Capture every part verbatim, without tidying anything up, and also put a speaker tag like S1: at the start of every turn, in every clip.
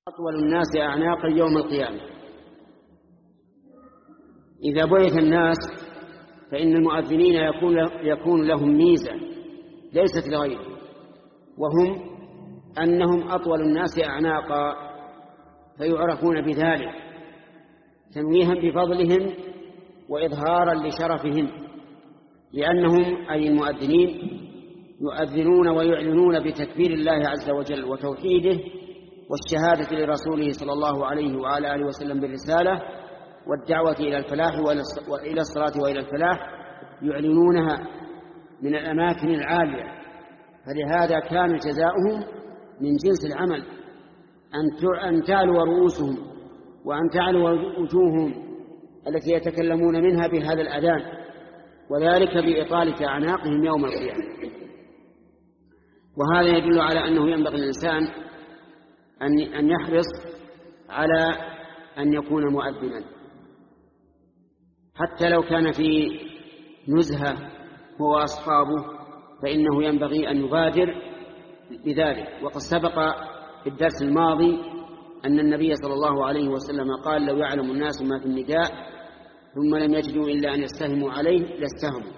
S1: أطول الناس أعناقا يوم القيامة. إذا بعث الناس فإن المؤذنين يكون, يكون لهم ميزة ليست لغيرهم، وهم أنهم أطول الناس أعناقا، فيعرفون بذلك تنويها بفضلهم وإظهارا لشرفهم، لأنهم أي المؤذنين يؤذنون ويعلنون بتكبير الله عز وجل وتوحيده والشهادة لرسوله صلى الله عليه وعلى آله وسلم بالرسالة والدعوة إلى الفلاح وإلى الصلاة وإلى الفلاح، يعلنونها من الأماكن العالية. فلهذا كان جزاؤهم من جنس العمل أن تعلو رؤوسهم وأن تعلو وجوههم التي يتكلمون منها بهذا الأذان، وذلك بإطالة أعناقهم يوم القيامة. وهذا يدل على أنه ينبغي للإنسان أن يحرص على أن يكون مؤذنا، حتى لو كان في نزهة هو أصحابه فإنه ينبغي أن يبادر بذلك. وقد سبق في الدرس الماضي أن النبي صلى الله عليه وسلم قال: لو يعلم الناس ما في النداء ثم لم يجدوا إلا أن يستهموا عليه لاستهموا.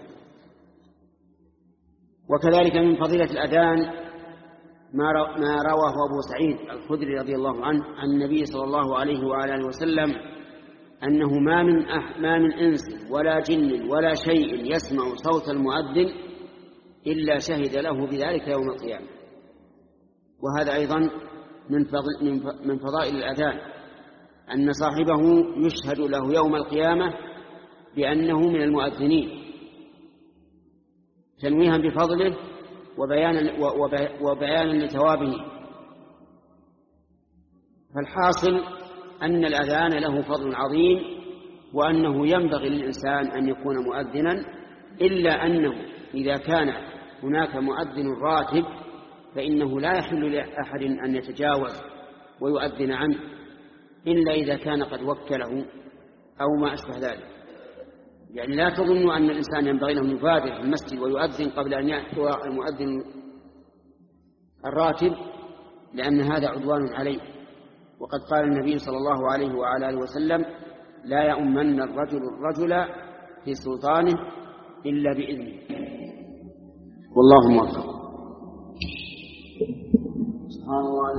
S1: وكذلك من فضيلة الأذان ما رواه أبو سعيد الخدري رضي الله عنه عن النبي صلى الله عليه وآله وسلم أنه ما من, ما من إنس ولا جن ولا شيء يسمع صوت المؤذن إلا شهد له بذلك يوم القيامة. وهذا أيضا من فضائل الأذان أن صاحبه يشهد له يوم القيامة بأنه من المؤذنين، تنويها بفضله وبيانا, وبيانا لثوابه. فالحاصل أن الأذان له فضل عظيم، وأنه ينبغي للإنسان أن يكون مؤذنا، إلا أنه إذا كان هناك مؤذن راتب فإنه لا يحل لأحد أن يتجاوز ويؤذن عنه إلا إذا كان قد وكله أو ما أشبه ذلك. يعني لا تظنوا أن الإنسان ينبغي له يبادر في المسجد ويؤذن قبل أن يأتي المؤذن الراتب، لأن هذا عدوان عليه. وقد قال النبي صلى الله عليه وعلى آله وسلم: لا يؤمن الرجل الرجل في سلطانه إلا بإذنه. والله موفق. سبحان الله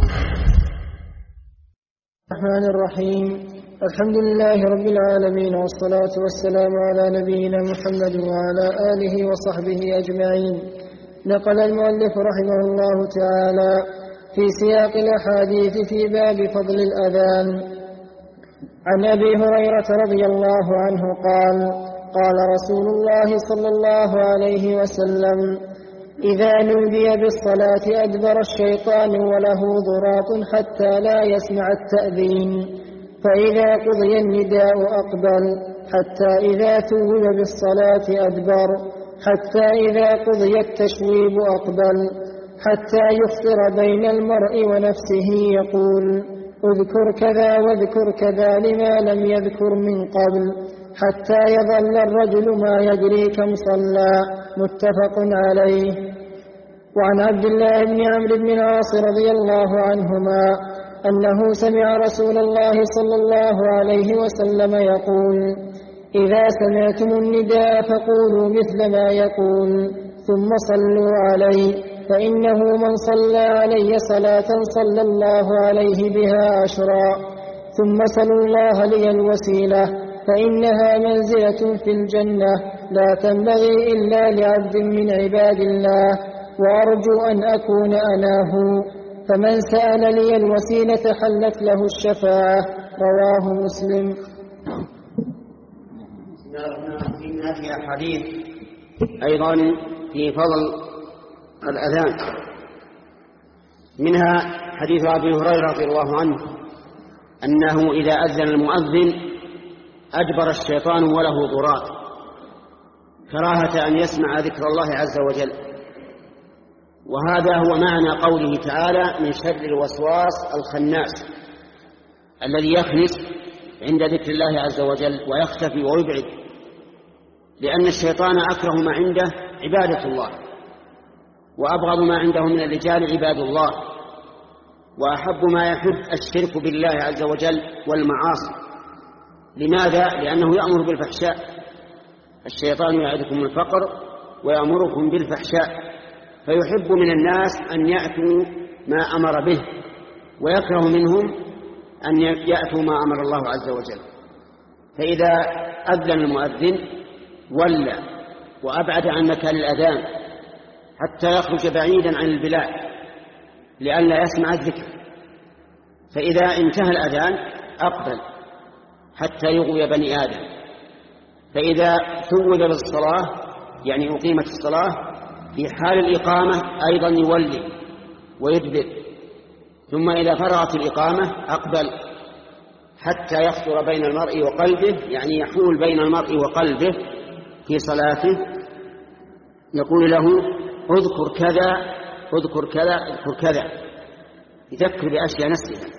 S2: الرحمن الرحيم. الحمد لله رب العالمين، والصلاة والسلام على نبينا محمد وعلى آله وصحبه أجمعين. نقل المؤلف رحمه الله تعالى في سياق الأحاديث في باب فضل الأذان عن أبي هريرة رضي الله عنه قال: قال رسول الله صلى الله عليه وسلم: إذا نودي بالصلاة أدبر الشيطان وله ضراط حتى لا يسمع التأذين، فإذا قضي النداء أقبل، حتى إذا ثوب بالصلاة أدبر، حتى إذا قضي التشويب أقبل، حتى يفطر بين المرء ونفسه يقول: اذكر كذا واذكر كذا لما لم يذكر من قبل، حتى يظل الرجل ما يدري كم صلى. متفق عليه. وعن عبد الله بن عمرو بن العاص رضي الله عنهما أنه سمع رسول الله صلى الله عليه وسلم يقول: إذا سمعتم النداء فقولوا مثل ما يقول، ثم صلوا علي، فإنه من صلى علي صلاة صلى الله عليه بها عشرا، ثم سلوا الله لي الوسيلة، فإنها منزلة في الجنة لا تنبغي إلا لعبد من عباد الله، وأرجو أن أكون أناه، فمن سأل لي الوسيلة حلت له الشفاعة. رواه مسلم.
S1: في هذه الحديث أيضا في فضل الأذان، منها حديث أبي هريرة رضي الله عنه أنه إذا أذن المؤذن أدبر الشيطان وله ضراط، كراهة أن يسمع ذكر الله عز وجل. وهذا هو معنى قوله تعالى: من شر الوسواس الخناس الذي يخنس عند ذكر الله عز وجل ويختفي ويبعد، لأن الشيطان أكره ما عنده عبادة الله، وأبغض ما عنده من الرجال عباد الله، وأحب ما يحب الشرك بالله عز وجل والمعاصي. لماذا؟ لأنه يأمر بالفحشاء. الشيطان يعدكم الفقر ويأمركم بالفحشاء، فيحب من الناس أن يأتوا ما أمر به، ويكره منهم أن يأتوا ما أمر الله عز وجل. فإذا أذن المؤذن ولى وأبعد عن مكان الأذان حتى يخرج بعيدا عن البلاد لئلا يسمع الذكر، فإذا انتهى الأذان أقبل حتى يغوي بني آدم، فإذا ثوب بالصلاة يعني أقيمت الصلاة في حال الإقامة أيضا يولي ويدبر، ثم إذا فرغت الإقامة أقبل حتى يخطر بين المرء وقلبه، يعني يحول بين المرء وقلبه في صلاته، يقول له اذكر كذا اذكر كذا اذكر كذا، يذكر بأشياء نسيها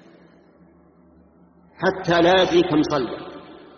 S1: حتى لا يدري كم صلى.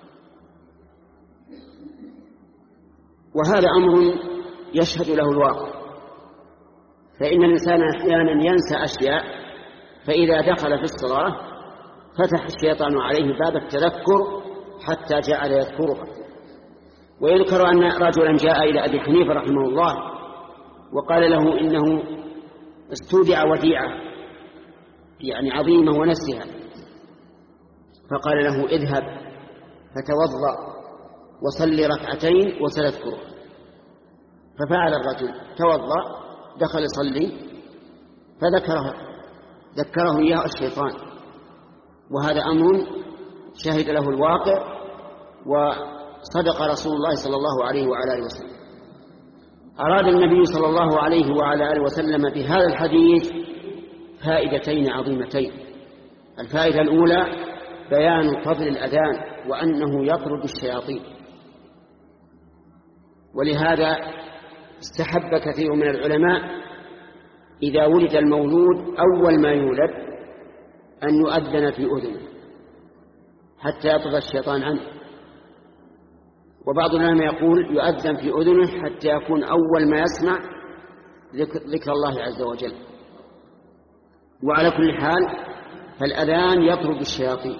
S1: وهذا أمر يشهد له الواقع، فإن الإنسان أحيانا ينسى أشياء، فإذا دخل في الصلاة فتح الشيطان عليه باب التذكر حتى جعل يذكرها. ويذكر أن رجلا جاء إلى أبي حنيفة رحمه الله وقال له إنه استودع وديعة يعني عظيمة ونسيها، فقال له اذهب فتوضأ وصلي ركعتين وستذكرها. ففعل الرجل، توضأ دخل يصلي فذكرها ذكره إياه الشيطان، وهذا أمر شهد له الواقع وصدق رسول الله صلى الله عليه وعلى آله وسلم. أراد النبي صلى الله عليه وعلى آله وسلم بهذا الحديث فائدتين عظيمتين. الفائدة الأولى بيان فضل الأذان وأنه يطرد الشياطين، ولهذا استحب كثير من العلماء إذا ولد المولود أول ما يولد أن يؤذن في أذنه حتى يطرد الشيطان عنه، وبعض العلماء يقول يؤذن في أذنه حتى يكون أول ما يسمع ذكر الله عز وجل. وعلى كل حال فالأذان يطرد الشياطين،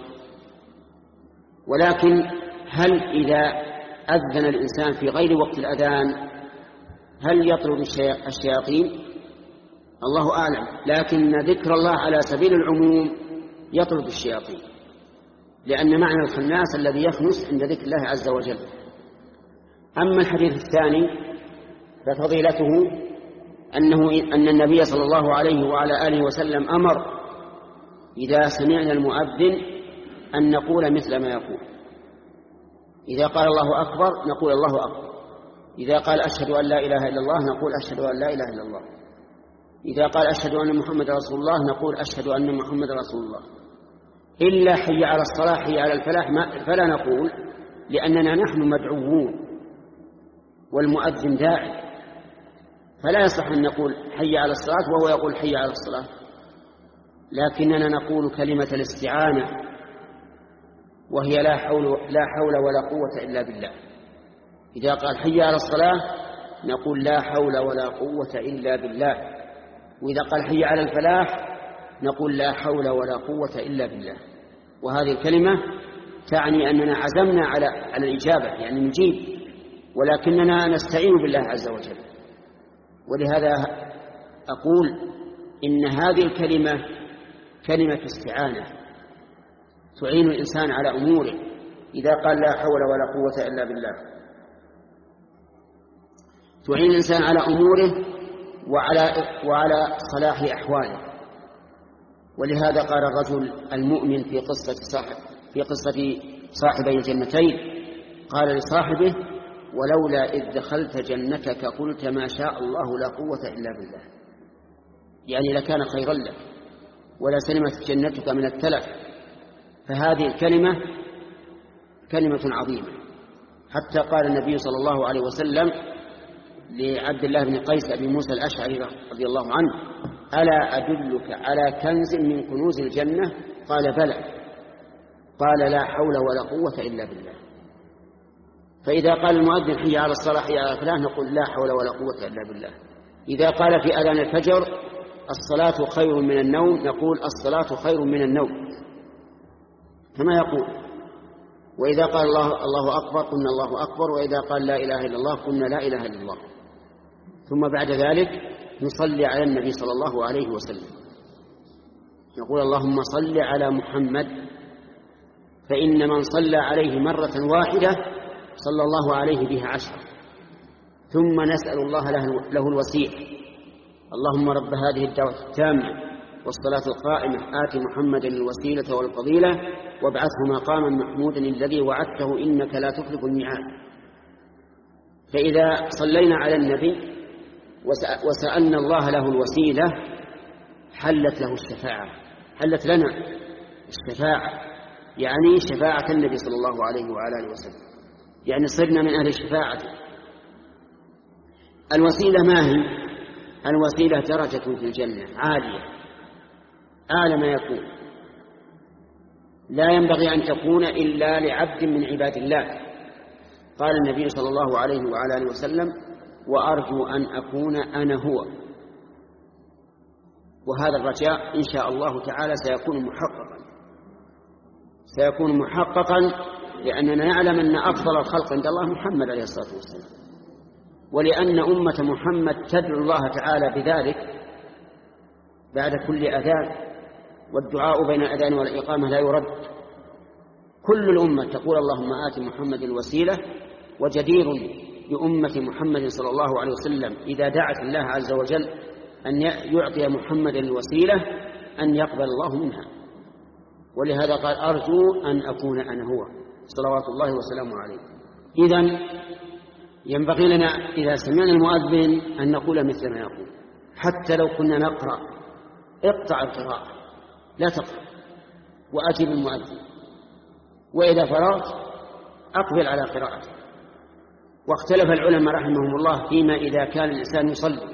S1: ولكن هل إذا أذن الإنسان في غير وقت الأذان هل يطرد الشياطين؟ الله أعلم، لكن ذكر الله على سبيل العموم يطرد الشياطين، لأن معنى الخناس الذي يخنس عند ذكر الله عز وجل. أما الحديث الثاني ففضيلته أنه أن النبي صلى الله عليه وعلى آله وسلم أمر إذا سمعنا المؤذن أن نقول مثل ما يقول. إذا قال الله أكبر نقول الله أكبر، إذا قال أشهد أن لا إله إلا الله نقول أشهد أن لا إله إلا الله، إذا قال أشهد أن محمد رسول الله نقول أشهد أن محمد رسول الله، إلا حي على الصلاة حي على الفلاح فلا نقول، لأننا نحن مدعوون والمؤذن داعي، فلا يصح أن نقول حي على الصلاة وهو يقول حي على الصلاة، لكننا نقول كلمة الاستعانة وهي لا حول, لا حول ولا قوة إلا بالله. إذا قال حي على الصلاة نقول لا حول ولا قوة إلا بالله، وإذا قال حي على الفلاح نقول لا حول ولا قوة إلا بالله. وهذه الكلمة تعني أننا عزمنا على على الإجابة، يعني نجيب، ولكننا نستعين بالله عز وجل. ولهذا أقول إن هذه الكلمة كلمة استعانة تعين الإنسان على أموره إذا قال لا حول ولا قوة إلا بالله، تعين الإنسان على أموره وعلى, وعلى صلاح أحواله. ولهذا قال الرجل المؤمن في قصة صاحب في قصة صاحبي الجنتين قال لصاحبه ولولا إذ دخلت جنتك قلت ما شاء الله لا قوة إلا بالله، يعني لكان خيرا لك ولا سلمت جنتك من التلف. فهذه الكلمة كلمة عظيمة، حتى قال النبي صلى الله عليه وسلم لعبد الله بن قيس أبي موسى الأشعري رضي الله عنه ألا أدلك على كنز من كنوز الجنة؟ قال بلى، قال لا حول ولا قوة إلا بالله. فإذا قال المؤذن حي على الصلاة حي على الفلاح نقول لا حول ولا قوة إلا بالله. إذا قال في أذان الفجر الصلاة خير من النوم نقول الصلاة خير من النوم كما يقول. وإذا قال الله الله أكبر قلنا الله أكبر، وإذا قال لا إله إلا الله قلنا لا إله إلا الله. ثم بعد ذلك نصلي على النبي صلى الله عليه وسلم، نقول اللهم صل على محمد، فإن من صلى عليه مرة واحدة صلى الله عليه بها عشرة. ثم نسأل الله له الوسيلة، اللهم رب هذه الدعوة التامة والصلاة القائمة آت محمدا الوسيلة والفضيلة وابعثه مقاما محمودا الذي وعدته إنك لا تخلف الميعاد. فإذا صلينا على النبي وسألنا الله له الوسيلة حلت له الشفاعة، حلت لنا الشفاعة، يعني شفاعة النبي صلى الله عليه وعلى آله وسلم، يعني صرنا من أهل الشفاعة. الوسيلة ما هي؟ الوسيلة درجة في الجنة عالية أعلى ما يكون، لا ينبغي أن تكون إلا لعبد من عباد الله. قال النبي صلى الله عليه وعلى آله وسلم وأرجو أن أكون أنا هو. وهذا الرجاء إن شاء الله تعالى سيكون محققا سيكون محققا لأننا نعلم أن أفضل الخلق عند الله محمد عليه الصلاة والسلام، ولأن أمة محمد تدعو الله تعالى بذلك بعد كل أذان، والدعاء بين الأذان والإقامة لا يرد. كل الأمة تقول اللهم آت محمد الوسيلة، وجدير بأمة محمد صلى الله عليه وسلم إذا دعت الله عز وجل أن يعطي محمد الوسيلة أن يقبل الله منها. ولهذا قال أرجو أن أكون أنا هو صلوات الله وسلامه عليه. إذن ينبغي لنا إذا سمعنا المؤذن أن نقول مثل ما يقول، حتى لو كنا نقرأ اقطع القراءة لا تقرأ وأجب المؤذن، وإذا فرغت أقبل على قراءته. واختلف العلماء رحمهم الله فيما إذا كان الإنسان يصلي،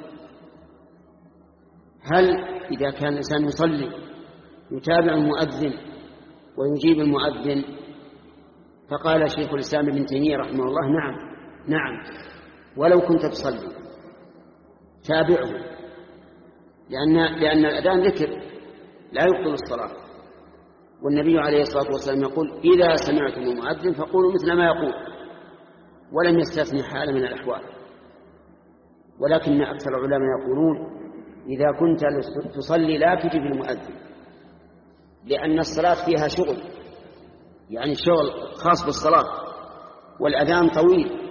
S1: هل إذا كان الإنسان يصلي يتابع المؤذن ويجيب المؤذن؟ فقال شيخ الإسلام ابن تيمية رحمه الله نعم نعم ولو كنت تصلي تابعه، لأن, لأن الأذان ذكر لا يبطل الصلاة، والنبي عليه الصلاة والسلام يقول إذا سمعتم المؤذن فقولوا مثل ما يقول، ولم يستثني حال من الأحوال. ولكن أكثر العلماء يقولون إذا كنت تصلي لا تجب المؤذن، لأن الصلاة فيها شغل، يعني شغل خاص بالصلاة، والأذان طويل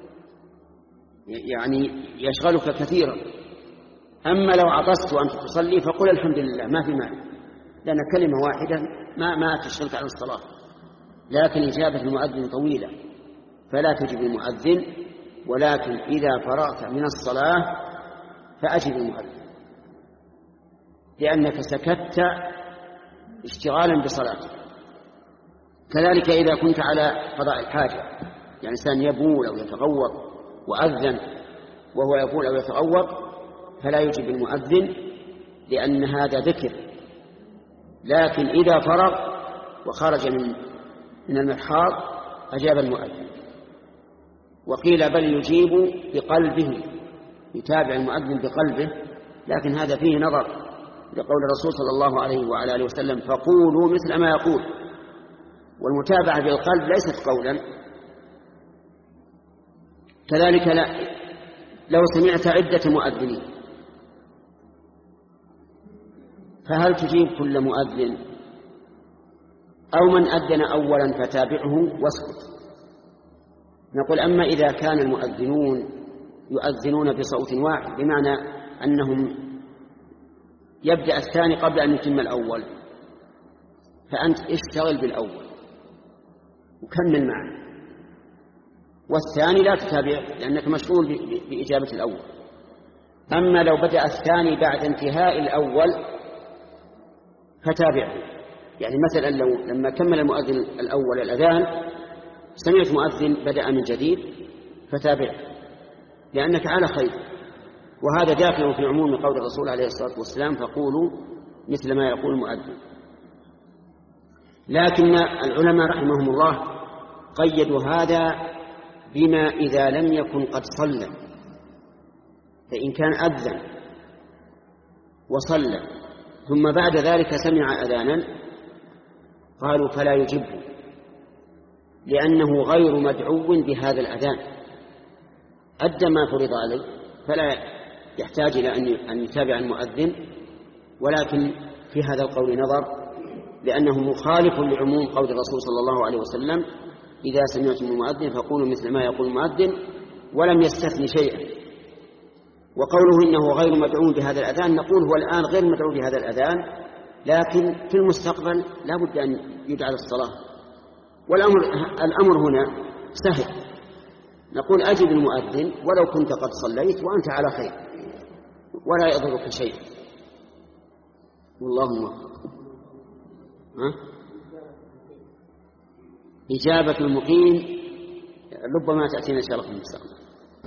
S1: يعني يشغلك كثيرا. أما لو عطست وأنت تصلي فقل الحمد لله ما في مانع، لأن كلمة واحدة ما, ما تشغلك عن الصلاة. لكن إجابة المؤذن طويلة فلا تجب المؤذن، ولكن إذا فرغت من الصلاة فأجب المؤذن، لأنك سكت اشتغالا بصلاتك. كذلك إذا كنت على قضاء الحاجة، يعني إنسان يبول أو يتغوط وأذن وهو يبول أو يتغوط فلا يجب المؤذن، لأن هذا ذكر. لكن إذا فرغ وخرج من من المرحاض أجاب المؤذن. وقيل بل يجيب بقلبه، يتابع المؤذن بقلبه، لكن هذا فيه نظر لقول الرسول صلى الله عليه وعلى آله وسلم فقولوا مثل ما يقول. والمتابعة بالقلب ليست قولا. كذلك لا لو سمعت عدة مؤذنين فهل تجيب كل مؤذن أو من أذن أولا فتابعه واسكت؟ نقول أما إذا كان المؤذنون يؤذنون بصوت واحد، بمعنى أنهم يبدأ الثاني قبل أن يتم الأول، فأنت اشتغل بالأول وكمل معه، والثاني لا تتابع لأنك مشغول بإجابة الأول. أما لو بدأ الثاني بعد انتهاء الأول فتابعه، يعني مثلا لو لما كمل المؤذن الأول الأذان سمعت مؤذن بدأ من جديد فتابعه، لأنك على خير. وهذا داخل في عموم قول الرسول عليه الصلاة والسلام فقولوا مثل ما يقول المؤذن. لكن العلماء رحمهم الله قيدوا هذا بما إذا لم يكن قد صلى، فإن كان أذن وصلى ثم بعد ذلك سمع أذانا قالوا فلا يجبه، لأنه غير مدعو بهذا الأذان، أدى ما فرض عليه فلا يحتاج إلى أن يتابع المؤذن. ولكن في هذا القول نظر، لأنه مخالف لعموم قول الرسول صلى الله عليه وسلم إذا سمعتم المؤذن فقولوا مثل ما يقول المؤذن، ولم يستثني شيئا. وقوله إنه غير مدعو بهذا الأذان، نقول هو الآن غير مدعو بهذا الأذان، لكن في المستقبل لا بد أن يدعى للصلاة. والأمر الأمر هنا سهل، نقول أجب المؤذن ولو كنت قد صليت وأنت على خير ولا يضرك شيء، والله موفق. إجابة المقيم ربما تأتينا إن شاء الله في المستقبل.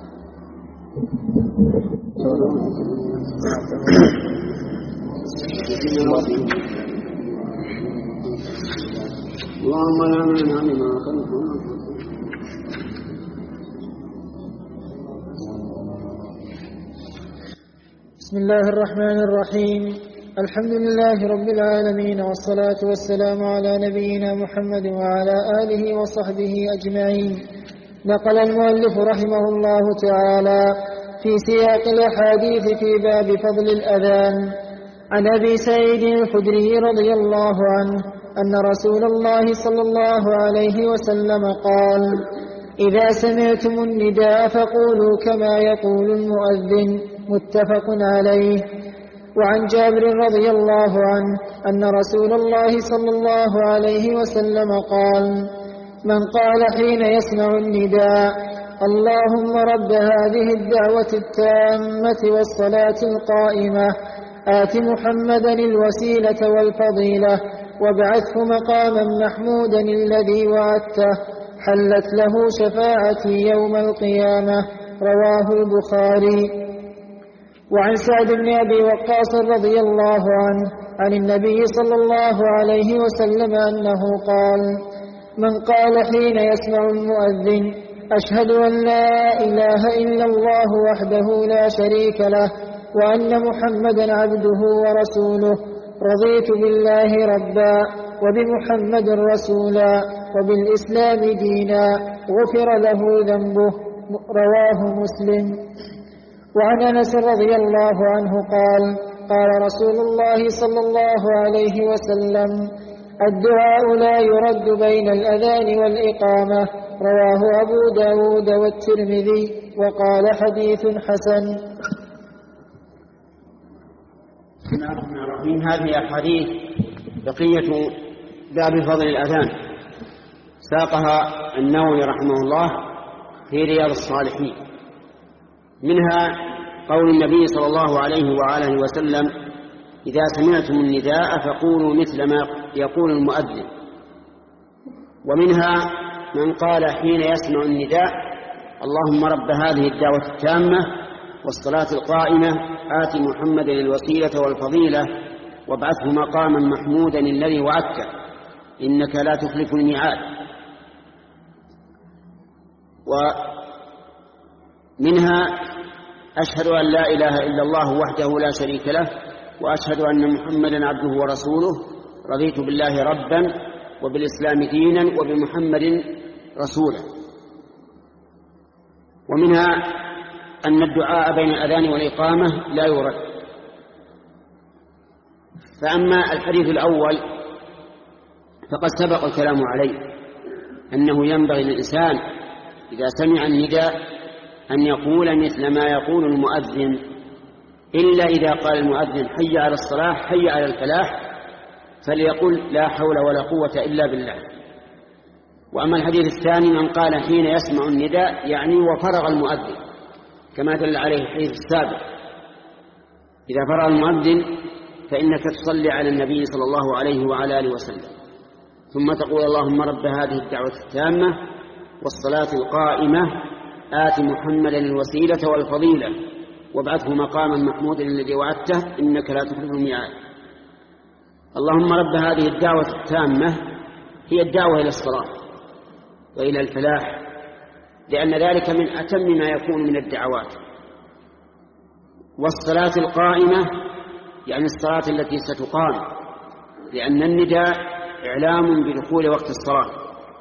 S1: اللهم لا مانع لما أعطيت.
S2: بسم الله الرحمن الرحيم. الحمد لله رب العالمين، والصلاة والسلام على نبينا محمد وعلى آله وصحبه أجمعين. نقل المؤلف رحمه الله تعالى في سياق الأحاديث في باب فضل الأذان عن أبي سعيد الخدري رضي الله عنه أن رسول الله صلى الله عليه وسلم قال: إذا سمعتم النداء فقولوا كما يقول المؤذن. متفق عليه. وعن جابر رضي الله عنه أن رسول الله صلى الله عليه وسلم قال: من قال حين يسمع النداء: اللهم رب هذه الدعوة التامة والصلاة القائمة آت محمدا الوسيلة والفضيلة وابعثه مقاما محمودا الذي وعدته حلت له شفاعتي يوم القيامة. رواه البخاري. وعن سعد بن أبي وقاص رضي الله عنه عن النبي صلى الله عليه وسلم أنه قال: من قال حين يسمع المؤذن: أشهد أن لا إله إلا الله وحده لا شريك له وأن محمدا عبده ورسوله، رضيت بالله ربا وبمحمد رسولا وبالإسلام دينا، غفر له ذنبه. رواه مسلم. وعن أنس رضي الله عنه قال: قال رسول الله صلى الله عليه وسلم: الدعاء لا يرد بين الأذان والإقامة. رواه أبو داود والترمذي وقال حديث حسن.
S1: بسم الله الرحمن الرحيم. هذه أحاديث بقية باب فضل الأذان ساقها النووي رحمه الله في رياض الصالحين. منها قول النبي صلى الله عليه وآله وسلم: إذا سمعتم النداء فقولوا مثل ما يقول المؤذن. ومنها من قال حين يسمع النداء: اللهم رب هذه الدعوة التامة والصلاة القائمة آت محمدا الوسيلة والفضيلة وابعثه مقاما محمودا الذي وعدته إنك لا تخلف الميعاد. ومنها: أشهد أن لا إله إلا الله وحده لا شريك له وأشهد أن محمدا عبده ورسوله، رضيت بالله ربا وبالإسلام دينا وبمحمد رسولا. ومنها أن الدعاء بين الأذان والإقامة لا يرد. فأما الحديث الأول فقد سبق الكلام عليه، أنه ينبغي للإنسان إذا سمع النداء أن يقول مثل ما يقول المؤذن، إلا إذا قال المؤذن حي على الصلاة حي على الفلاح فليقل لا حول ولا قوة إلا بالله. وأما الحديث الثاني: من قال حين يسمع النداء يعني وفرغ المؤذن، كما دل عليه الحديث السابق: إذا فرغ المؤذن فإنك تصلي على النبي صلى الله عليه وعلى آله وسلم، ثم تقول: اللهم رب هذه الدعوة التامة والصلاة القائمة آت محمدا الوسيلة والفضيلة وابعثه مقاما محمودا الذي وعدته إنك لا تخلف الميعاد. اللهم رب هذه الدعوة التامة هي الدعوة إلى الصلاة وإلى الفلاح، لأن ذلك من أتم ما يكون من الدعوات. والصلاة القائمة يعني الصلاة التي ستقام، لأن النداء إعلام بدخول وقت الصلاة.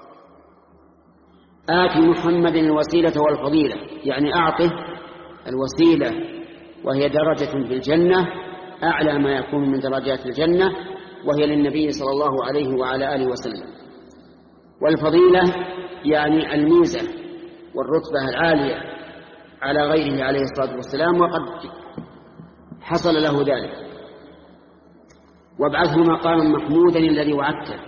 S1: آت محمد الوسيلة والفضيلة، يعني أعطه الوسيلة وهي درجة في الجنة أعلى ما يكون من درجات الجنة، وهي للنبي صلى الله عليه وعلى آله وسلم. والفضيلة يعني الميزة والرتبة العالية على غيره عليه الصلاة والسلام، وقد حصل له ذلك. وابعثه مقاما محمودا الذي وعدته،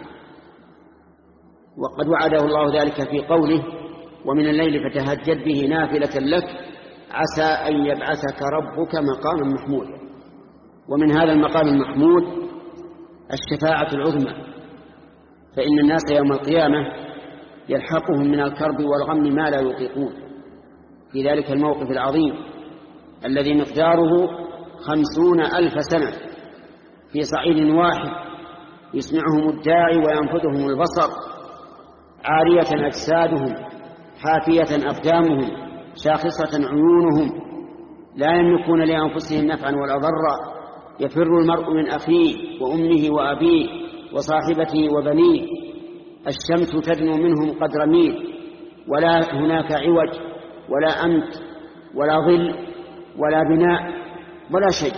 S1: وقد وعده الله ذلك في قوله: ومن الليل فتهجد به نافلة لك عسى أن يبعثك ربك مقاما محمودا. ومن هذا المقام المحمود الشفاعة العظمى، فإن الناس يوم القيامة يلحقهم من الكرب والغم ما لا يطيقون في ذلك الموقف العظيم الذي مقداره خمسون ألف سنة في صعيد واحد، يسمعهم الداعي وينفذهم البصر، عارية أجسادهم حافية أقدامهم شاخصة عيونهم، لا يملكون لأنفسهم نفعا ولا ضرا، يفر المرء من أخيه وأمه وأبيه وصاحبته وبنيه، الشمس تدنو منهم قدر ميل، ولا هناك عوج ولا أمت ولا ظل ولا بناء ولا شيء،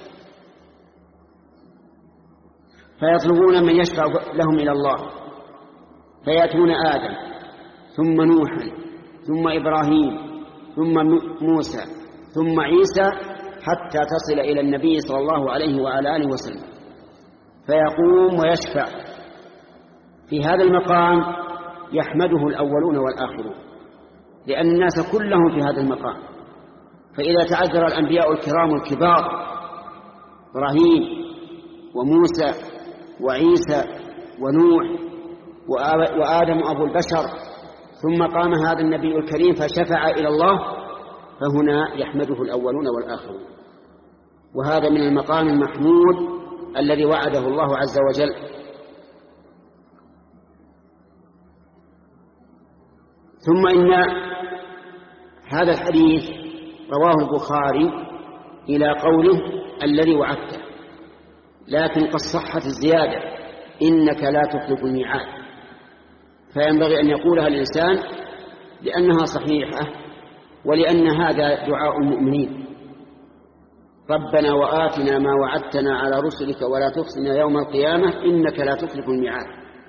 S1: فيطلبون من يشفع لهم إلى الله، فيأتون آدم ثم نوحا ثم إبراهيم ثم موسى ثم عيسى حتى تصل إلى النبي صلى الله عليه وعلى آله وسلم، فيقوم ويشفع. في هذا المقام يحمده الأولون والآخرون، لأن الناس كلهم في هذا المقام. فإذا تعذر الأنبياء الكرام الكبار إبراهيم وموسى وعيسى ونوح وآدم أبو البشر، ثم قام هذا النبي الكريم فشفع إلى الله، فهنا يحمده الأولون والآخرون. وهذا من المقام المحمود الذي وعده الله عز وجل. ثم إن هذا الحديث رواه البخاري إلى قوله الذي وعدته، لكن قد صحت الزيادة إنك لا تخلف الميعاد، فينبغي أن يقولها الإنسان لأنها صحيحة ولأن هذا دعاء المؤمنين: ربنا وآتنا ما وعدتنا على رسلك ولا تخزنا يوم القيامة إنك لا تخلف الميعاد.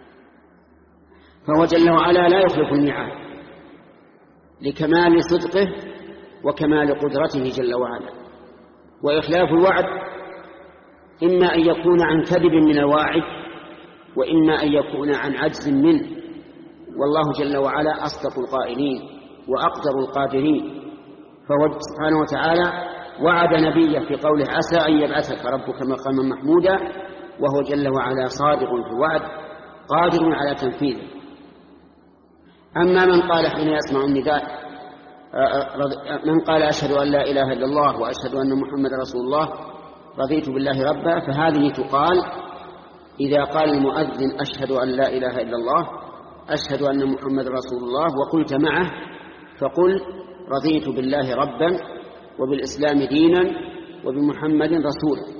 S1: فهو جل وعلا لا يخلف الميعاد لكمال صدقه وكمال قدرته جل وعلا. وإخلاف الوعد إما أن يكون عن كذب من الواعد، وإما أن يكون عن عجز منه، والله جل وعلا أصدق القائلين وأقدر القادرين. فهو سبحانه وتعالى وعد نبيه في قوله عسى أن يبعثك ربك مقاما محمودا، وهو جل وعلا صادق في الوعد قادر على تنفيذه. أما من قال حين يسمع النداء من قال أشهد أن لا إله إلا الله وأشهد أن محمد رسول الله رضيت بالله ربا، فهذه تقال إذا قال المؤذن أشهد أن لا إله إلا الله أشهد أن محمد رسول الله وقلت معه، فقل رضيت بالله ربا وبالإسلام دينا وبمحمد رسولا.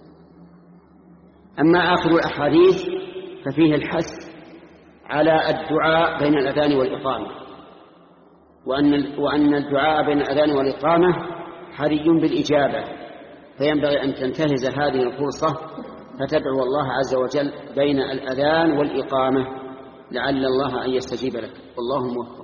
S1: أما آخر الأحاديث ففيه الحث على الدعاء بين الأذان والإقامة، وأن وأن الدعاء بين الأذان والإقامة حري بالإجابة، فينبغي أن تنتهز هذه الفرصة فتدعو الله عز وجل بين الأذان والإقامة لعل الله أن يستجيب لك، والله موفق.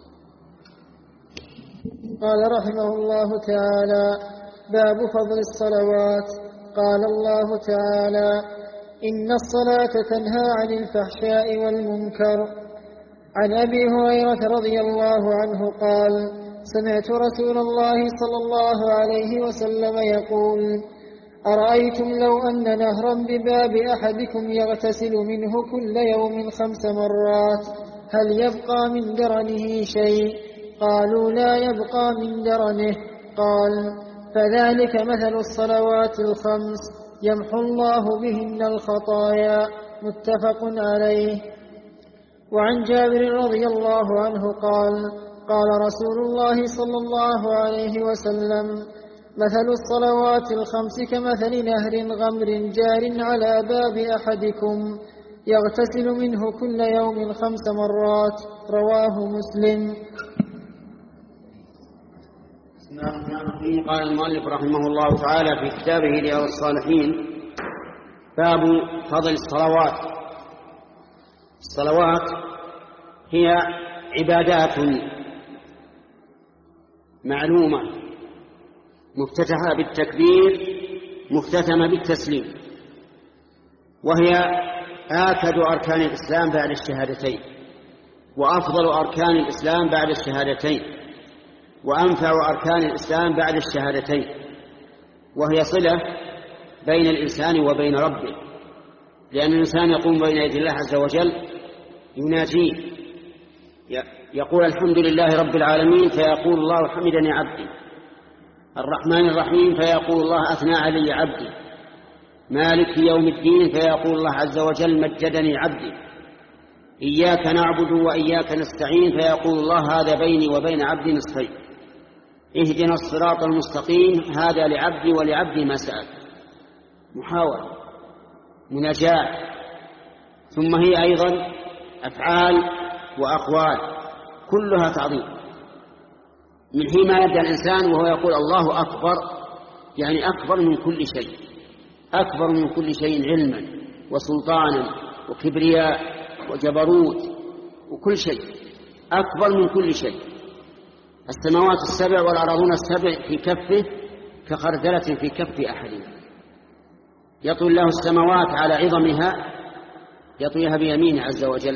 S2: قال رحمه الله تعالى: باب فضل الصلوات. قال الله تعالى: إن الصلاة تنهى عن الفحشاء والمنكر. عن أبي هريرة رضي الله عنه قال: سمعت رسول الله صلى الله عليه وسلم يقول: أرأيتم لو أن نهرا بباب أحدكم يغتسل منه كل يوم خمس مرات هل يبقى من درنه شيء؟ قالوا: لا يبقى من درنه. قال: فذلك مثل الصلوات الخمس يمحو الله بهن الخطايا. متفق عليه. وعن جابر رضي الله عنه قال: قال رسول الله صلى الله عليه وسلم: مثل الصلوات الخمس كمثل نهر غمر جار على باب أحدكم يغتسل منه كل يوم خمس مرات. رواه مسلم.
S1: بسم الله الرحمن الرحيم. قال المؤلف رحمه الله تعالى في كتابه رياض الصالحين: باب فضل الصلوات. الصلوات هي عبادات معلومة مفتتحة بالتكبير مختتمة بالتسليم، وهي آكد أركان الإسلام بعد الشهادتين، وأفضل أركان الإسلام بعد الشهادتين، وأنفع أركان الإسلام بعد الشهادتين، وهي صلة بين الإنسان وبين ربه، لأن الإنسان يقوم بين يدي الله عز وجل يناجيه، يقول الحمد لله رب العالمين فيقول الله حمدني عبدي، الرحمن الرحيم فيقول الله أثنى علي عبدي، مالك يوم الدين فيقول الله عز وجل مجدني عبدي، إياك نعبد وإياك نستعين فيقول الله هذا بيني وبين عبدي نصفين، اهدنا الصراط المستقيم هذا لعبدي ولعبدي ما سأل. محاولة مناجاة. ثم هي أيضا أفعال وأقوال كلها تعظيم، من حين ما يبدأ الإنسان وهو يقول الله أكبر، يعني أكبر من كل شيء، أكبر من كل شيء علما وسلطانا وكبرياء وجبروت وكل شيء، أكبر من كل شيء. السماوات السبع والأراضون السبع في كفه كخردلة في كف أحدنا، يطوي الله السماوات على عظمها، يطويها بيمينه عز وجل،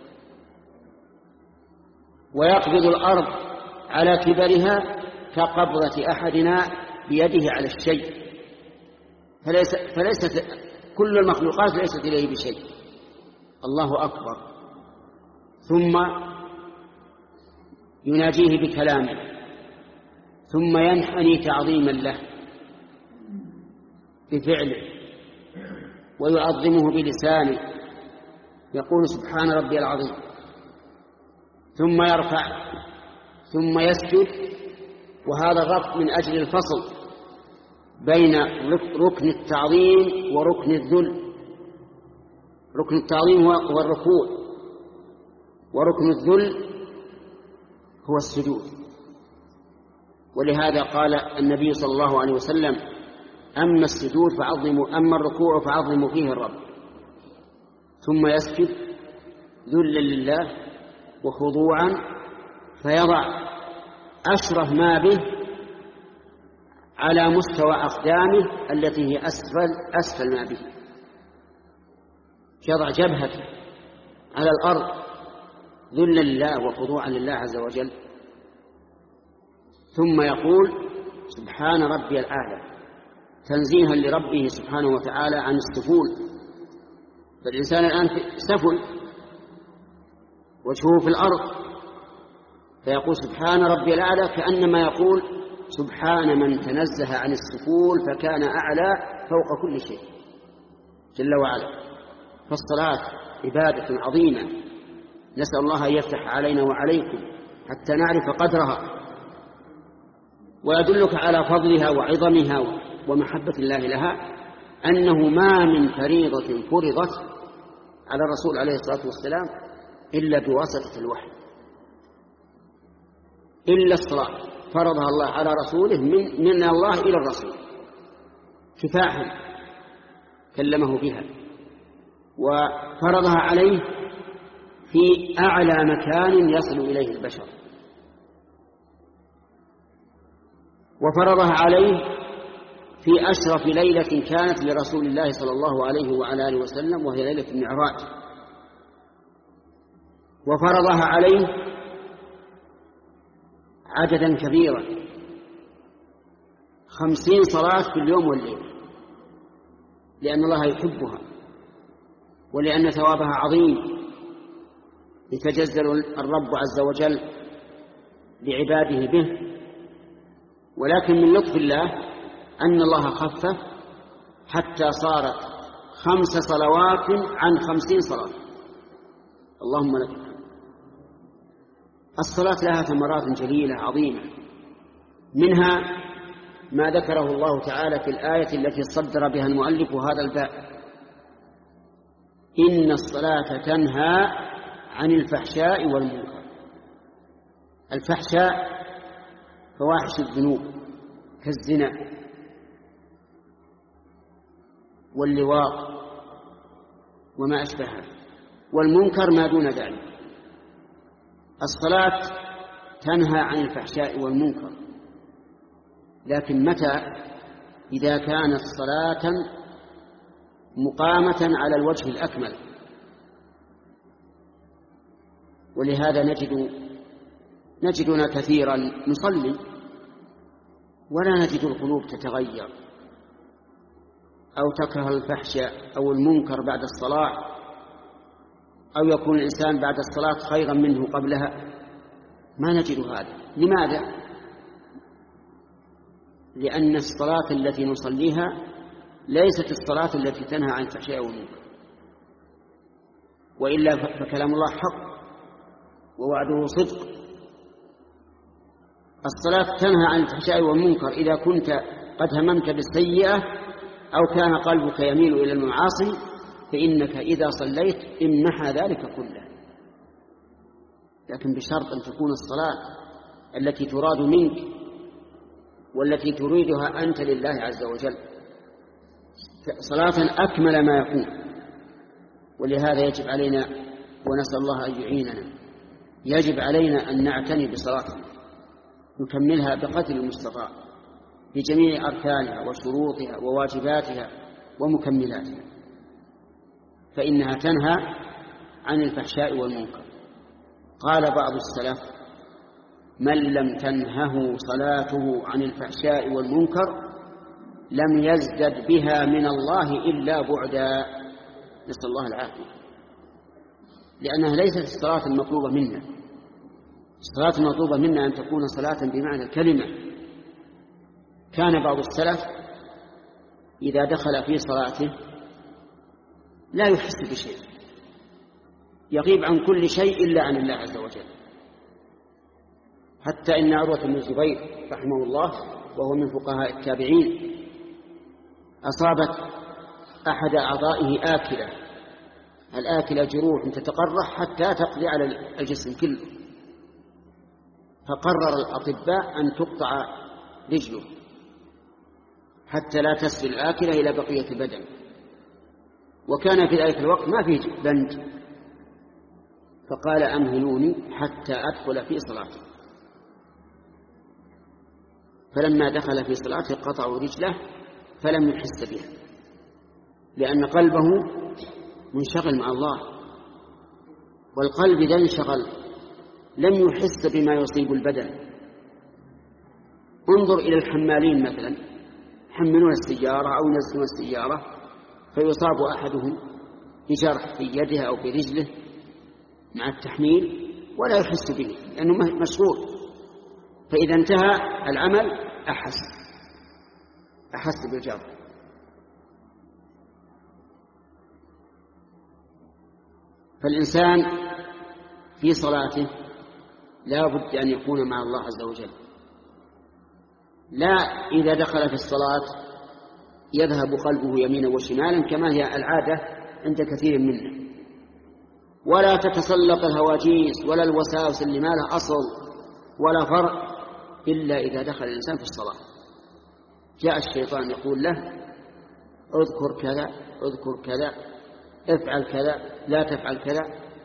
S1: ويقبض الأرض على كبرها كقبضة أحدنا بيده على الشيء، فليس فليست كل المخلوقات ليست إليه بشيء. الله أكبر. ثم يناجيه بكلامه، ثم ينحني تعظيما له بفعله، ويعظمه بلسانه، يقول سبحان ربي العظيم، ثم يرفع، ثم يسجد. وهذا الرفع من أجل الفصل بين ركن التعظيم وركن الذل. ركن التعظيم هو الركوع، وركن الذل هو السجود. ولهذا قال النبي صلى الله عليه وسلم: أما السجود فعظموا، أما الركوع فعظموا فيه الرب. ثم يسجد ذلا لله وخضوعا، فيضع أشرف ما به على مستوى أقدامه التي هي أسفل أسفل ما به، يضع جبهته على الأرض ذلا لله وخضوعا لله عز وجل، ثم يقول سبحان ربي الأعلى، تنزيها لربه سبحانه وتعالى عن السفول. فالإنسان الآن سفل وجهه في الأرض، فيقول سبحان ربي الأعلى كأنما يقول سبحان من تنزه عن السفول فكان أعلى فوق كل شيء جل وعلا. فالصلاة عبادة عظيمة، نسأل الله أن يفتح علينا وعليكم حتى نعرف قدرها، ويدلك على فضلها وعظمها ومحبة الله لها أنه ما من فريضة فرضت على الرسول عليه الصلاة والسلام إلا بواسطة الوحي، إلا الصلاة فرضها الله على رسوله من, من الله إلى الرسول كفاحا كلمه بها، وفرضها عليه في أعلى مكان يصل إليه البشر، وفرضها عليه في أشرف ليلة كانت لرسول الله صلى الله عليه وعلى آله وسلم، وهي ليلة المعراج. وفرضها عليه عددا كبيرا، خمسين صلاة في اليوم والليل، لأن الله يحبها ولأن ثوابها عظيم، يتجزل الرب عز وجل بعباده به. ولكن من لطف الله أن الله خفف حتى صارت خمس صلوات عن خمسين صلاة. اللهم لك الحمد. الصلاة لها ثمرات جليلة عظيمة، منها ما ذكره الله تعالى في الآية التي صدر بها المؤلف هذا الباب: إن الصلاة تنهى عن الفحشاء والمنكر. الفحشاء فواحش الذنوب كالزنا واللواط وما أشبهه، والمنكر ما دون ذلك. الصلاة تنهى عن الفحشاء والمنكر، لكن متى؟ إذا كانت صلاة مقامة على الوجه الأكمل. ولهذا نجد نجدنا كثيرا نصلي ولا نجد القلوب تتغير، أو تكره الفحشاء أو المنكر بعد الصلاة، أو يكون الإنسان بعد الصلاة خيرا منه قبلها. ما نجد هذا. لماذا؟ لأن الصلاة التي نصليها ليست الصلاة التي تنهى عن الفحشاء والمنكر، وإلا فكلام الله حق ووعده صدق. الصلاة تنهى عن الفحشاء والمنكر إذا كنت قد هممت بالسيئة أو كان قلبك يميل إلى المعاصي، فإنك إذا صليت امنح ذلك كله، لكن بشرط أن تكون الصلاة التي تراد منك والتي تريدها أنت لله عز وجل صلاة أكمل ما يكون. ولهذا يجب علينا، ونسأل الله أن يعيننا، يجب علينا أن نعتني بصلاتنا، نكملها بقدر المستطاع بجميع أركانها وشروطها وواجباتها ومكملاتها، فإنها تنهى عن الفحشاء والمنكر. قال بعض السلف: من لم تنهه صلاته عن الفحشاء والمنكر لم يزدد بها من الله إلا بعدا. نسأل الله العافية، لأنها ليست الصلاة المطلوبة منا. الصلاة المطلوبة منا أن تكون صلاة بمعنى الكلمة. كان بعض السلف إذا دخل في صلاته لا يحس بشيء، يغيب عن كل شيء إلا عن الله عز وجل. حتى إن عروة بن الزبير رحمه الله وهو من فقهاء التابعين أصابت أحد أعضائه آكلة، الآكلة جروح تتقرح حتى تقضي على الجسم كله، فقرر الأطباء أن تقطع رجله حتى لا تسري الآكلة إلى بقية البدن. وكان في ذلك الوقت ما فيه بنج، فقال: أمهلوني حتى أدخل في صلاتي. فلما دخل في صلاته قطعوا رجله فلم يحس بها، لأن قلبه منشغل مع الله، والقلب إذا انشغل لم يحس بما يصيب البدن. انظر إلى الحمالين مثلا، يحملون السيارة أو ينزلون السيارة فيصاب أحدهم بجرح في يده أو في رجله مع التحميل ولا يحس به لأنه مشغول، فإذا انتهى العمل أحس أحس بالجرح. فالإنسان في صلاته لا بد أن يكون مع الله عز وجل، لا إذا دخل في الصلاة يذهب قلبه يمينا وشمالا كما هي العادة عند كثير منا، ولا تتسلط الهواجيس ولا الوساوس اللي ما لها أصل ولا فرع إلا إذا دخل الإنسان في الصلاة. جاء الشيطان يقول له: اذكر كذا اذكر كذا، افعل كذا لا تفعل كذا،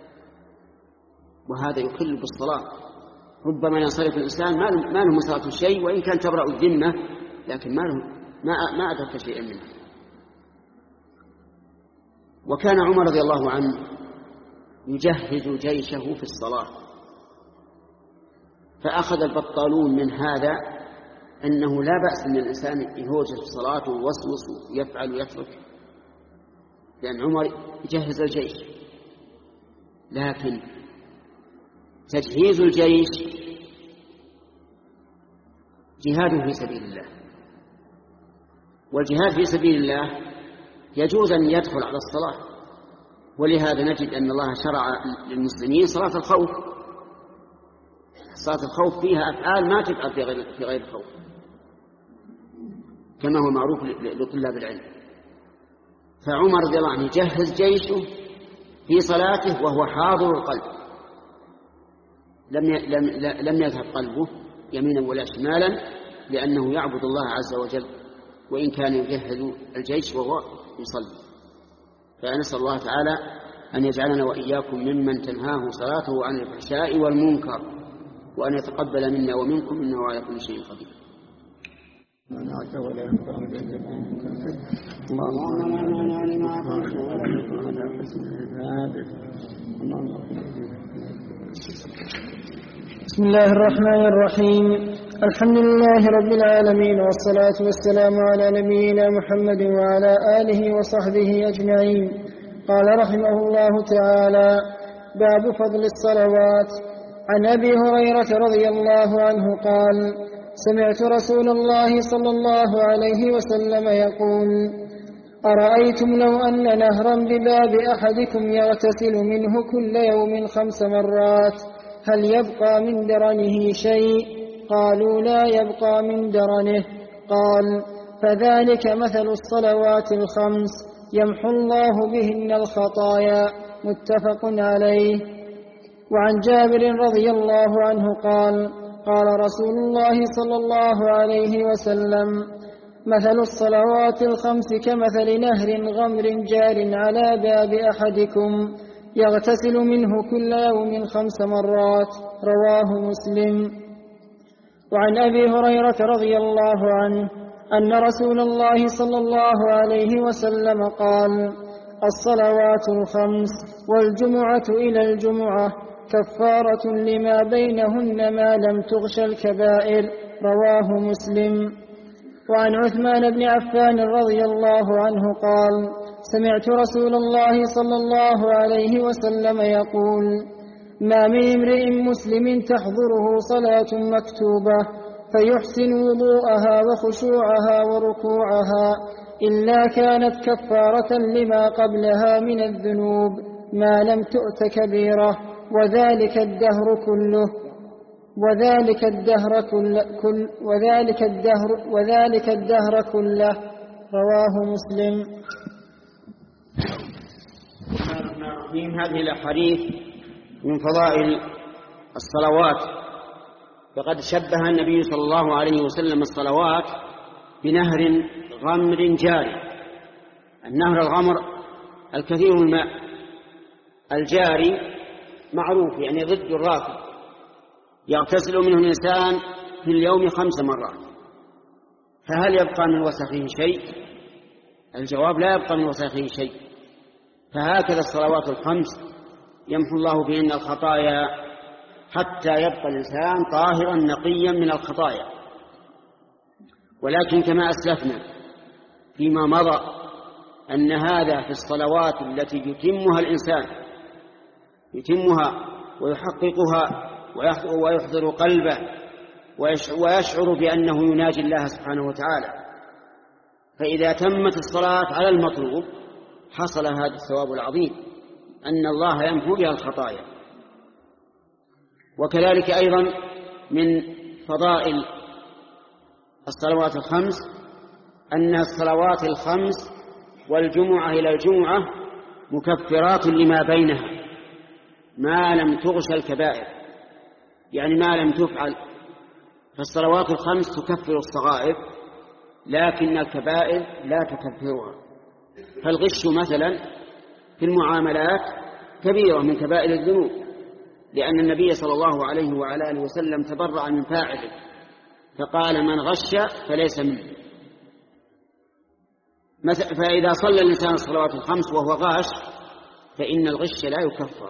S1: وهذا يخل بالصلاة. ربما ينصرف الإنسان ما له من صلاته شيء، وإن كان تبرأ الذمة لكن ما له ما ما أدرك شيئا منه. وكان عمر رضي الله عنه يجهز جيشه في الصلاة، فأخذ البطالون من هذا أنه لا بأس من الإنسان يهوجس في صلاته ويوسوس ويفعل ويترك، لأن عمر يجهز الجيش. لكن تجهيز الجيش جهاد في سبيل الله، والجهاد في سبيل الله يجوز أن يدخل على الصلاة. ولهذا نجد أن الله شرع للمسلمين صلاة الخوف. صلاة الخوف فيها أفعال ما تفعل في غير في غير الخوف، كما هو معروف لطلاب العلم. فعمر رضي الله عنه جهز جيشه في صلاته وهو حاضر القلب، لم لم لم يذهب قلبه يمينا ولا شمالا، لأنه يعبد الله عز وجل وإن كان يجهز الجيش وهو يصلي. فنسأل الله تعالى أن يجعلنا وإياكم ممن تنهاه صلاته عن الفحشاء والمنكر، وأن يتقبل منا ومنكم إنه على كل شيء قدير.
S2: بسم الله الرحمن الرحيم. الحمد لله رب العالمين، والصلاة والسلام على نبينا محمد وعلى آله وصحبه أجمعين. قال رحمه الله تعالى: باب فضل الصلوات. عن أبي هريرة رضي الله عنه قال: سمعت رسول الله صلى الله عليه وسلم يقول: أرأيتم لو أن نهرا بباب أحدكم يغتسل منه كل يوم خمس مرات هل يبقى من درنه شيء؟ قالوا: لا يبقى من درنه. قال: فذلك مثل الصلوات الخمس يمحو الله بهن الخطايا. متفق عليه. وعن جابر رضي الله عنه قال: قال رسول الله صلى الله عليه وسلم: مثل الصلوات الخمس كمثل نهر غمر جار على باب أحدكم يغتسل منه كل يوم خمس مرات. رواه مسلم. وعن أبي هريرة رضي الله عنه أن رسول الله صلى الله عليه وسلم قال: الصلوات الخمس والجمعة إلى الجمعة كفارة لما بينهن ما لم تغش الكبائر. رواه مسلم. وعن عثمان بن عفان رضي الله عنه قال: سمعت رسول الله صلى الله عليه وسلم يقول: ما من امرئ مسلم تحضره صلاة مكتوبة فيحسن وضوءها وخشوعها وركوعها إلا كانت كفارة لما قبلها من الذنوب ما لم تؤت كبيرة، وذلك الدهر كله وذلك الدهر كل كل وذلك الدهر وذلك الدهر كله. رواه مسلم.
S1: من هذه الأحاديث من فضائل الصلوات، فقد شبه النبي صلى الله عليه وسلم الصلوات بنهر غمر جاري. النهر الغمر الكثير الماء، الجاري معروف يعني ضد الراكد، يغتسل منه الإنسان في اليوم خمس مرات. فهل يبقى من وسخه شيء؟ الجواب: لا يبقى من وسخه شيء. فهكذا الصلوات الخمس يمحو الله بهن الخطايا حتى يبقى الإنسان طاهرا نقيا من الخطايا. ولكن كما أسلفنا فيما مضى أن هذا في الصلوات التي يتمها الإنسان يتمها ويحققها ويحضر قلبه ويشعر بأنه يناجي الله سبحانه وتعالى. فإذا تمت الصلاة على المطلوب حصل هذا الثواب العظيم أن الله يمحو بها الخطايا. وكذلك أيضا من فضائل الصلوات الخمس أن الصلوات الخمس والجمعة إلى الجمعة مكفرات لما بينها ما لم تغش الكبائر، يعني ما لم تفعل. فالصلوات الخمس تكفر الصغائر لكن الكبائر لا تكفرها. فالغش مثلا في المعاملات كبيرة من كبائر الذنوب، لأن النبي صلى الله عليه وعلى آله وسلم تبرأ من فاعله فقال: من غش فليس منه. فإذا صلى الإنسان الصلوات الخمس وهو غاش فإن الغش لا يكفر،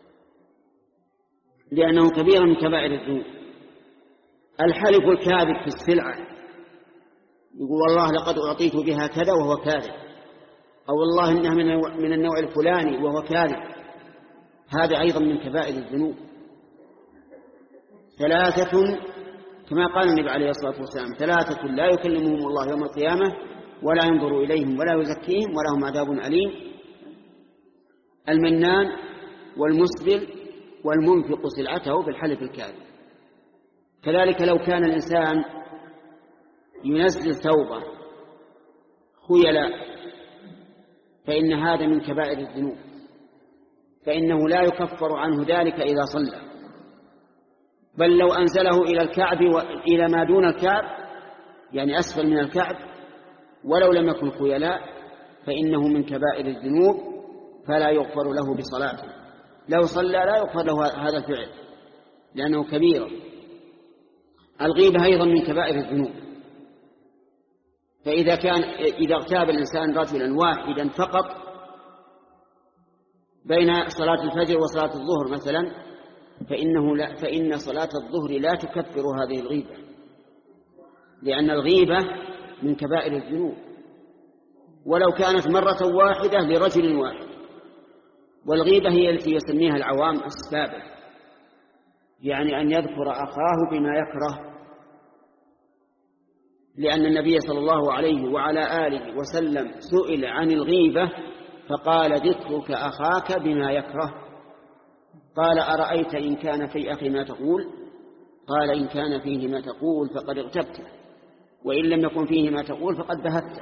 S1: لأنه كبير من كبائر الذنوب. الحلف الكاذب في السلعة، يقول: والله لقد أعطيت بها كذا وهو كاذب، أو والله إنها من النوع الفلاني وهو كاذب، هذا أيضا من كبائر الذنوب. ثلاثة كما قال النبي عليه الصلاة والسلام: ثلاثة لا يكلمهم الله يوم القيامة ولا ينظر إليهم ولا يزكيهم ولهم عذاب أليم: المنان والمسبل والمنفق سلعته بالحلف الكاذب. كذلك لو كان الإنسان ينزل ثوبه خيلاء فإن هذا من كبائر الذنوب، فإنه لا يكفر عنه ذلك إذا صلى، بل لو أنزله إلى الكعب وإلى ما دون الكعب يعني أسفل من الكعب ولو لم يكن خيلاء فإنه من كبائر الذنوب فلا يغفر له بصلاته. لو صلى لا يغفر له هذا الفعل لأنه كبير. الغيبة أيضا من كبائر الذنوب، فإذا كان إذا اغتاب الإنسان رجلا واحدا فقط بين صلاة الفجر وصلاة الظهر مثلا فإنه لا فإن صلاة الظهر لا تكفر هذه الغيبة، لأن الغيبة من كبائر الذنوب ولو كانت مرة واحدة لرجل واحد. والغيبة هي التي يسميها العوام السبابة، يعني أن يذكر أخاه بما يكره، لأن النبي صلى الله عليه وعلى آله وسلم سئل عن الغيبة فقال ذكرك أخاك بما يكره. قال أرأيت إن كان في أخي ما تقول؟ قال إن كان فيه ما تقول فقد اغتبته، وإن لم يكن فيه ما تقول فقد بهته.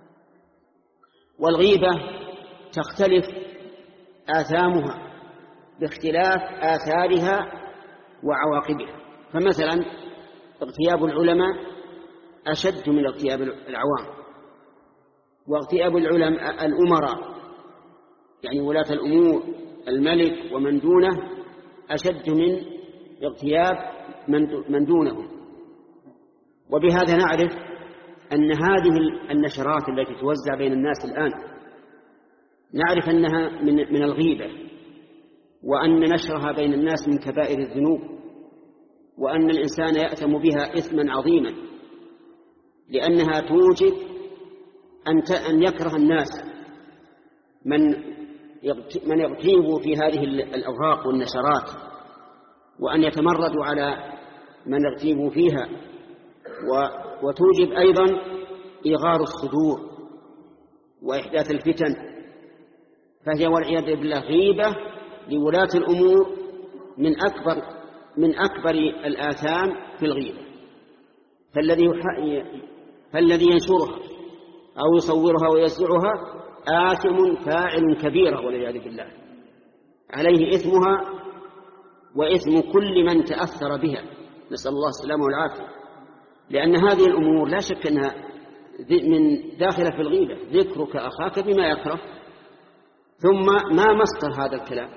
S1: والغيبة تختلف آثامها باختلاف آثارها وعواقبها، فمثلا اغتياب العلماء أشد من اغتياب العوام، واغتياب العلماء الأمراء يعني ولاة الأمور الملك ومن دونه أشد من اغتياب من دونهم. وبهذا نعرف أن هذه النشرات التي توزع بين الناس الآن نعرف أنها من من الغيبة، وأن نشرها بين الناس من كبائر الذنوب، وأن الإنسان يأثم بها إثما عظيما، لأنها توجب أن يكره الناس من من يغتيب في هذه الأوراق والنشرات، وأن يتمردوا على من يغتيب فيها، وتوجب أيضا إغار الصدور وإحداث الفتن، فهي والعياذ بالله غيبة لولاة الأمور من أكبر من أكبر الآثام في الغيبة. فالذي فالذي ينشرها أو يصورها ويسعها آثم فاعل كبيرة والعياذ بالله، عليه إثمها وإثم كل من تأثر بها، نسأل الله السلامة والعافية. لأن هذه الأمور لا شك أنها من داخلة في الغيبة، ذكرك أخاك بما يكره. ثم ما مصدر هذا الكلام؟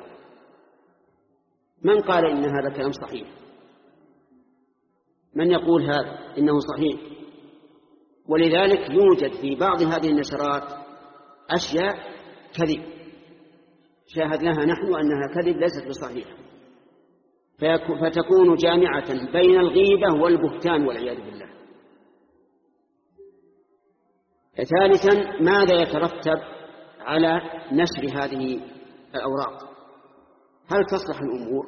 S1: من قال إن هذا الكلام صحيح؟ من يقول هذا إنه صحيح؟ ولذلك يوجد في بعض هذه النشرات أشياء كذب شاهدناها نحن أنها كذب ليست بصحيحة، فتكون جامعة بين الغيبة والبهتان والعياذ بالله. ثالثا ماذا يترتب على نشر هذه الأوراق؟ هل تصلح الأمور؟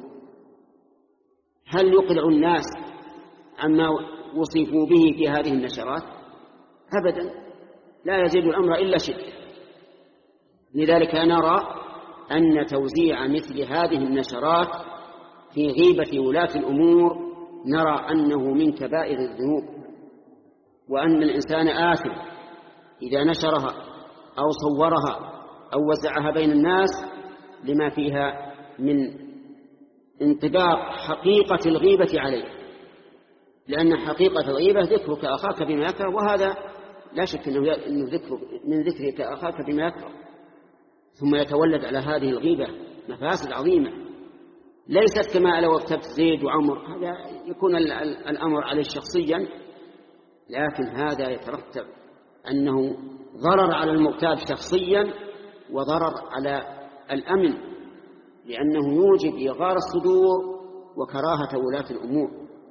S1: هل يقلع الناس عما وصفوا به في هذه النشرات؟ أبدا، لا يزيد الأمر إلا شدة. لذلك نرى أن توزيع مثل هذه النشرات في غيبة ولاة الأمور نرى أنه من كبائر الذنوب، وأن الإنسان آثم إذا نشرها أو صورها أو وزعها بين الناس لما فيها من انطباق حقيقة الغيبة عليه، لأن حقيقة الغيبة ذكرك أخاك بما يكره، وهذا لا شك أنه ذكر من ذكرك أخاك بما يكره، ثم يتولد على هذه الغيبة مفاسد عظيمة ليست كما لو اغتبت زيد وعمر، هذا يكون الأمر عليه شخصيا، لكن هذا يترتب أنه ضرر على المغتاب شخصيا وضرر على الأمن، لأنه يوجب إغار الصدور وكراهة ولاة الأمور.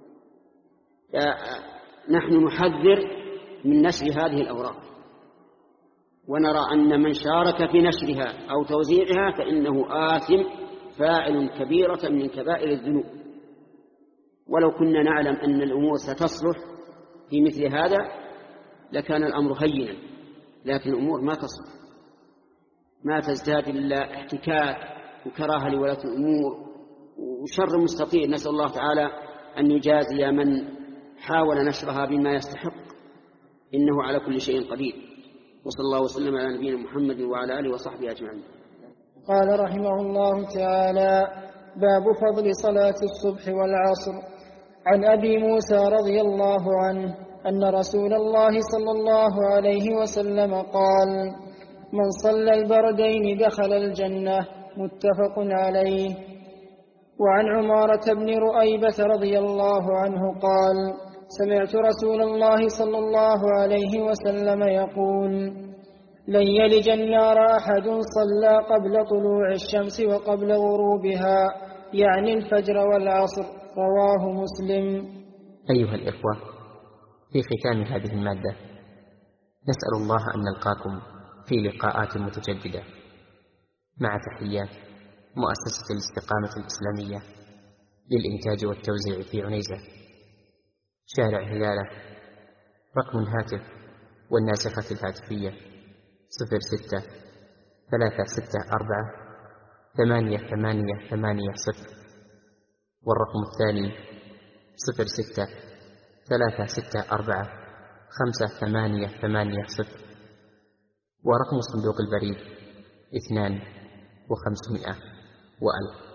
S1: نحن نحذر من نشر هذه الأوراق، ونرى أن من شارك في نشرها أو توزيعها فإنه آثم فاعل كبيرة من كبائر الذنوب. ولو كنا نعلم أن الأمور ستصلح في مثل هذا لكان الأمر هينا، لكن الأمور ما تصلح، ما تزداد إلا احتكاك وكراهة لولاة الأمور وشر مستطير. نسأل الله تعالى أن يجازي من حاول نشرها بما يستحق، إنه على كل شيء قدير. وصلى الله وسلم على نبينا محمد وعلى آله وصحبه أجمعين.
S2: قال رحمه الله تعالى: باب فضل صلاة الصبح والعصر. عن أبي موسى رضي الله عنه أن رسول الله صلى الله عليه وسلم قال: من صلى البردين دخل الجنة. متفق عليه. وعن عمارة بن رؤيبة رضي الله عنه قال: سمعت رسول الله صلى الله عليه وسلم يقول: لن يلج النار أحد صلى قبل طلوع الشمس وقبل غروبها، يعني الفجر والعصر. رواه مسلم.
S3: أيها الإخوة، في ختام هذه المادة نسأل الله أن نلقاكم في لقاءات متجددة، مع تحيات مؤسسة الاستقامة الإسلامية للإنتاج والتوزيع في عنيزة، شارع هلالة. رقم الهاتف والناسخة الهاتفية صفر ستة ثلاثة ستة أربعة ثمانية ثمانية ثمانية صفر، والرقم الثاني صفر ستة ثلاثة ستة أربعة خمسة ثمانية ثمانية صفر، ورقم صندوق البريد اثنان وخمسمائة وألف.